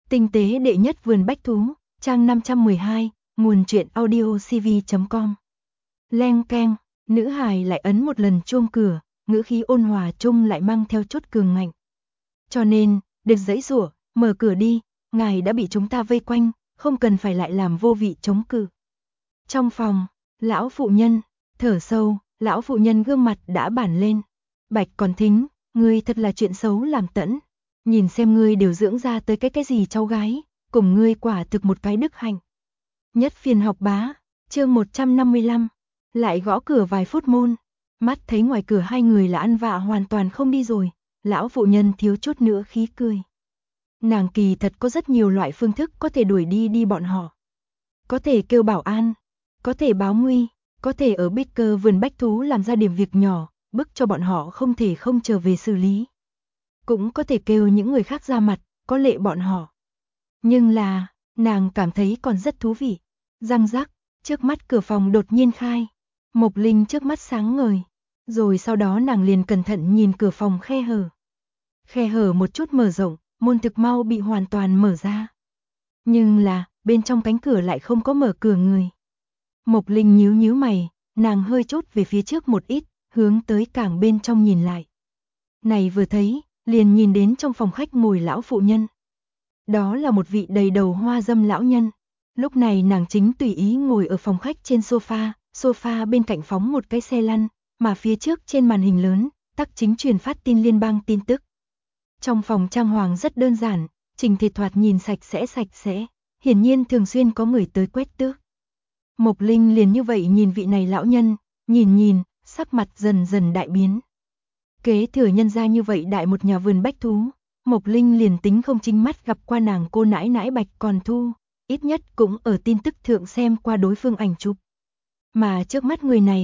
Tinh tế đệ nhất vườn bách thú, trang 512, nguồn truyện audiocv.com. Leng keng, nữ hài lại ấn một lần chuông cửa, ngữ khí ôn hòa chung lại mang theo chút cường ngạnh. Cho nên, đừng giãy giụa, mở cửa đi, ngài đã bị chúng ta vây quanh, không cần phải lại làm vô vị chống cự. Trong phòng, lão phụ nhân thở sâu, lão phụ nhân gương mặt đã bản lên. Bạch Còn Thính, ngươi thật là chuyện xấu làm tẫn. Nhìn xem ngươi đều dưỡng ra tới cái gì cháu gái, cùng ngươi quả thực một cái đức hạnh. Nhất phiên học bá, chương 155, lại gõ cửa vài phút môn. Mắt thấy ngoài cửa hai người là ăn vạ hoàn toàn không đi rồi, lão phụ nhân thiếu chút nữa khí cười. Nàng kỳ thật có rất nhiều loại phương thức có thể đuổi đi bọn họ. Có thể kêu bảo an, có thể báo nguy, có thể ở Baker vườn bách thú làm ra điểm việc nhỏ, bức cho bọn họ không thể không trở về xử lý. Cũng có thể kêu những người khác ra mặt, có lệ bọn họ. Nhưng là, nàng cảm thấy còn rất thú vị. Răng rắc, trước mắt cửa phòng đột nhiên khai. Mộc Linh trước mắt sáng ngời. Rồi sau đó nàng liền cẩn thận nhìn cửa phòng khe hở. Khe hở một chút mở rộng, môn thực mau bị hoàn toàn mở ra. Nhưng là, bên trong cánh cửa lại không có mở cửa người. Mộc Linh nhíu mày, nàng hơi chốt về phía trước một ít, hướng tới cảng bên trong nhìn lại. Này vừa thấy, liền nhìn đến trong phòng khách ngồi lão phụ nhân. Đó là một vị đầy đầu hoa dâm lão nhân. Lúc này nàng chính tùy ý ngồi ở phòng khách trên sofa bên cạnh phóng một cái xe lăn, mà phía trước trên màn hình lớn, tắc chính truyền phát tin liên bang tin tức. Trong phòng trang hoàng rất đơn giản, trình thể thoạt nhìn sạch sẽ, hiển nhiên thường xuyên có người tới quét tước. Mộc Linh liền như vậy nhìn vị này lão nhân, nhìn, sắc mặt dần dần đại biến. Kế thừa nhân gia như vậy đại một nhà vườn bách thú, Mộc Linh liền tính không chính mắt gặp qua nàng cô nãi nãi Bạch Còn Thu, ít nhất cũng ở tin tức thượng xem qua đối phương ảnh chụp. Mà trước mắt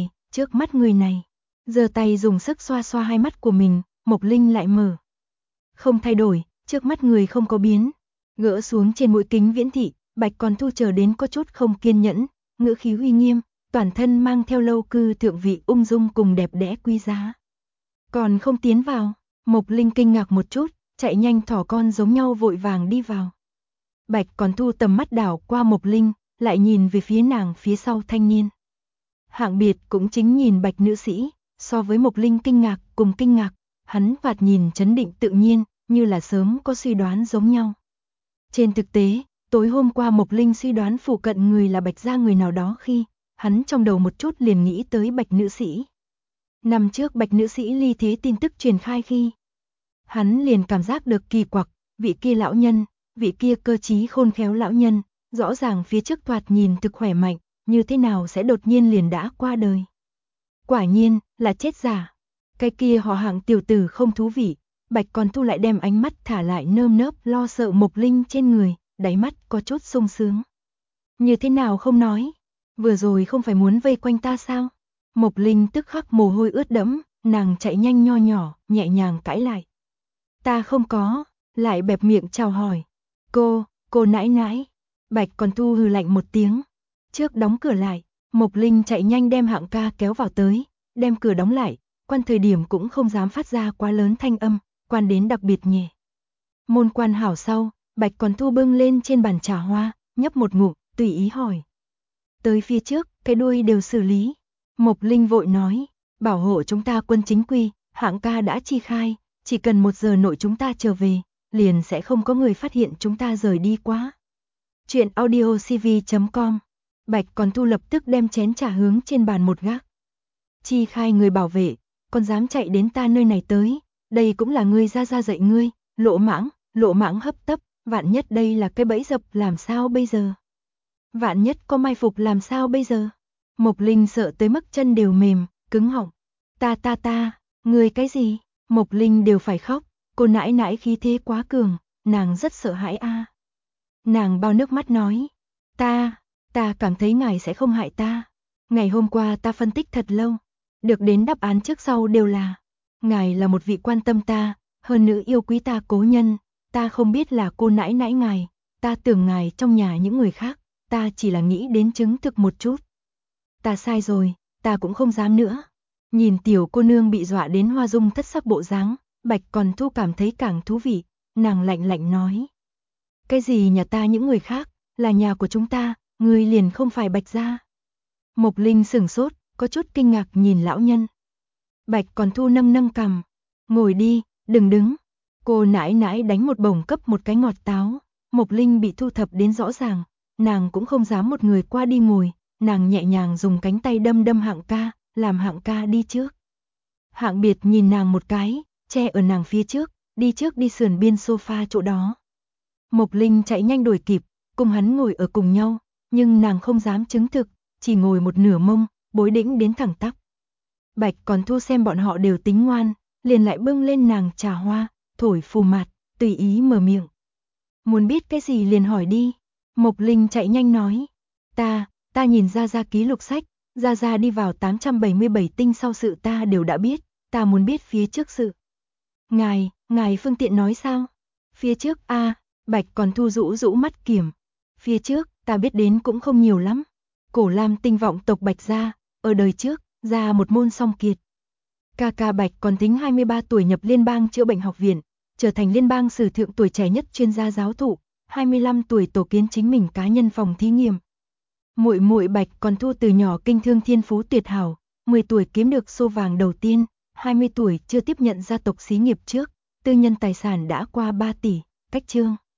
người này, giơ tay dùng sức xoa xoa hai mắt của mình, Mộc Linh lại mở. Không thay đổi, trước mắt người không có biến. Gỡ xuống trên mũi kính viễn thị, Bạch Còn Thu chờ đến có chút không kiên nhẫn, ngữ khí uy nghiêm, toàn thân mang theo lâu cư thượng vị ung dung cùng đẹp đẽ quý giá. Còn không tiến vào, Mộc Linh kinh ngạc một chút, chạy nhanh thỏ con giống nhau vội vàng đi vào. Bạch Còn Thu tầm mắt đảo qua Mộc Linh, lại nhìn về phía nàng phía sau thanh niên. Hạng biệt cũng chính nhìn Bạch nữ sĩ, so với Mộc Linh kinh ngạc, hắn thoạt nhìn trấn định tự nhiên, như là sớm có suy đoán giống nhau. Trên thực tế, tối hôm qua Mộc Linh suy đoán phụ cận người là Bạch gia người nào đó khi, hắn trong đầu một chút liền nghĩ tới Bạch nữ sĩ. Năm trước Bạch nữ sĩ ly thế tin tức truyền khai khi, hắn liền cảm giác được kỳ quặc, vị kia lão nhân, vị kia cơ trí khôn khéo lão nhân, rõ ràng phía trước thoạt nhìn thực khỏe mạnh, như thế nào sẽ đột nhiên liền đã qua đời. Quả nhiên, là chết giả. Cái kia họ Hạng tiểu tử không thú vị, Bạch Còn Thu lại đem ánh mắt thả lại nơm nớp lo sợ Mộc Linh trên người, đáy mắt có chút sung sướng. Như thế nào không nói, vừa rồi không phải muốn vây quanh ta sao? Mộc Linh tức khắc mồ hôi ướt đẫm, nàng chạy nhanh nho nhỏ, nhẹ nhàng cãi lại. Ta không có, lại bẹp miệng chào hỏi. Cô nãi nãi. Bạch Còn Thu hừ lạnh một tiếng. Trước đóng cửa lại, Mộc Linh chạy nhanh đem Hạng ca kéo vào tới, đem cửa đóng lại, quan thời điểm cũng không dám phát ra quá lớn thanh âm, quan đến đặc biệt nhẹ. Môn quan hảo sau, Bạch Còn Thu bưng lên trên bàn trà hoa, nhấp một ngụm, tùy ý hỏi. Tới phía trước, cái đuôi đều xử lý. Mộc Linh vội nói, bảo hộ chúng ta quân chính quy, Hạng ca đã chi khai, chỉ cần 1 giờ nội chúng ta trở về, liền sẽ không có người phát hiện chúng ta rời đi quá. Chuyện audiocv.com. Bạch Còn Thu lập tức đem chén trà hướng trên bàn một gác. Chi khai người bảo vệ, còn dám chạy đến ta nơi này tới, đây cũng là ngươi ra dạy ngươi, lộ mãng hấp tấp, vạn nhất đây là cái bẫy dập làm sao bây giờ? Vạn nhất có mai phục làm sao bây giờ? Mộc Linh sợ tới mức chân đều mềm, cứng họng. Ta, ngươi cái gì? Mộc Linh đều phải khóc, cô nãi nãi khí thế quá cường, nàng rất sợ hãi a. Nàng bao nước mắt nói, ta cảm thấy ngài sẽ không hại ta. Ngày hôm qua ta phân tích thật lâu, được đến đáp án trước sau đều là, ngài là một vị quan tâm ta, hơn nữa yêu quý ta cố nhân, ta không biết là cô nãi nãi ngài, ta tưởng ngài trong nhà những người khác, ta chỉ là nghĩ đến chứng thực một chút. Ta sai rồi, ta cũng không dám nữa. Nhìn tiểu cô nương bị dọa đến hoa dung thất sắc bộ dáng, Bạch Còn Thu cảm thấy càng thú vị, nàng lạnh lạnh nói. Cái gì nhà ta những người khác, là nhà của chúng ta, ngươi liền không phải Bạch gia. Mộc Linh sửng sốt, có chút kinh ngạc nhìn lão nhân. Bạch Còn Thu nâng nâng cằm, ngồi đi, đừng đứng. Cô nãi nãi đánh một bổng cấp một cái ngọt táo. Mộc Linh bị thu thập đến rõ ràng, nàng cũng không dám một người qua đi ngồi, nàng nhẹ nhàng dùng cánh tay đâm đâm Hạng ca, làm Hạng ca đi trước. Hạng Biệt nhìn nàng một cái, che ở nàng phía trước đi sườn biên sofa chỗ đó. Mộc Linh chạy nhanh đuổi kịp, cùng hắn ngồi ở cùng nhau, nhưng nàng không dám chứng thực, chỉ ngồi một nửa mông, bối đĩnh đến thẳng tắp. Bạch Còn Thu xem bọn họ đều tính ngoan, liền lại bưng lên nàng trà hoa, thổi phù mạt, tùy ý mở miệng. Muốn biết cái gì liền hỏi đi. Mộc Linh chạy nhanh nói. Ta nhìn Gia ký lục sách, Gia đi vào 877 tinh sau sự ta đều đã biết, ta muốn biết phía trước sự. Ngài phương tiện nói sao? Phía trước Bạch Còn Thu rũ mắt kiểm. Phía trước, ta biết đến cũng không nhiều lắm. Cổ Lam tinh vọng tộc Bạch gia, ở đời trước, ra một môn song kiệt. Ca Bạch Còn Thính 23 tuổi nhập Liên bang chữa bệnh học viện, trở thành liên bang sử thượng tuổi trẻ nhất chuyên gia giáo thụ, 25 tuổi tổ kiến chính mình cá nhân phòng thí nghiệm. Muội Bạch Còn Thu từ nhỏ kinh thương thiên phú tuyệt hảo, 10 tuổi kiếm được xô vàng đầu tiên, 20 tuổi chưa tiếp nhận gia tộc xí nghiệp trước, tư nhân tài sản đã qua 3 tỷ, cách trương.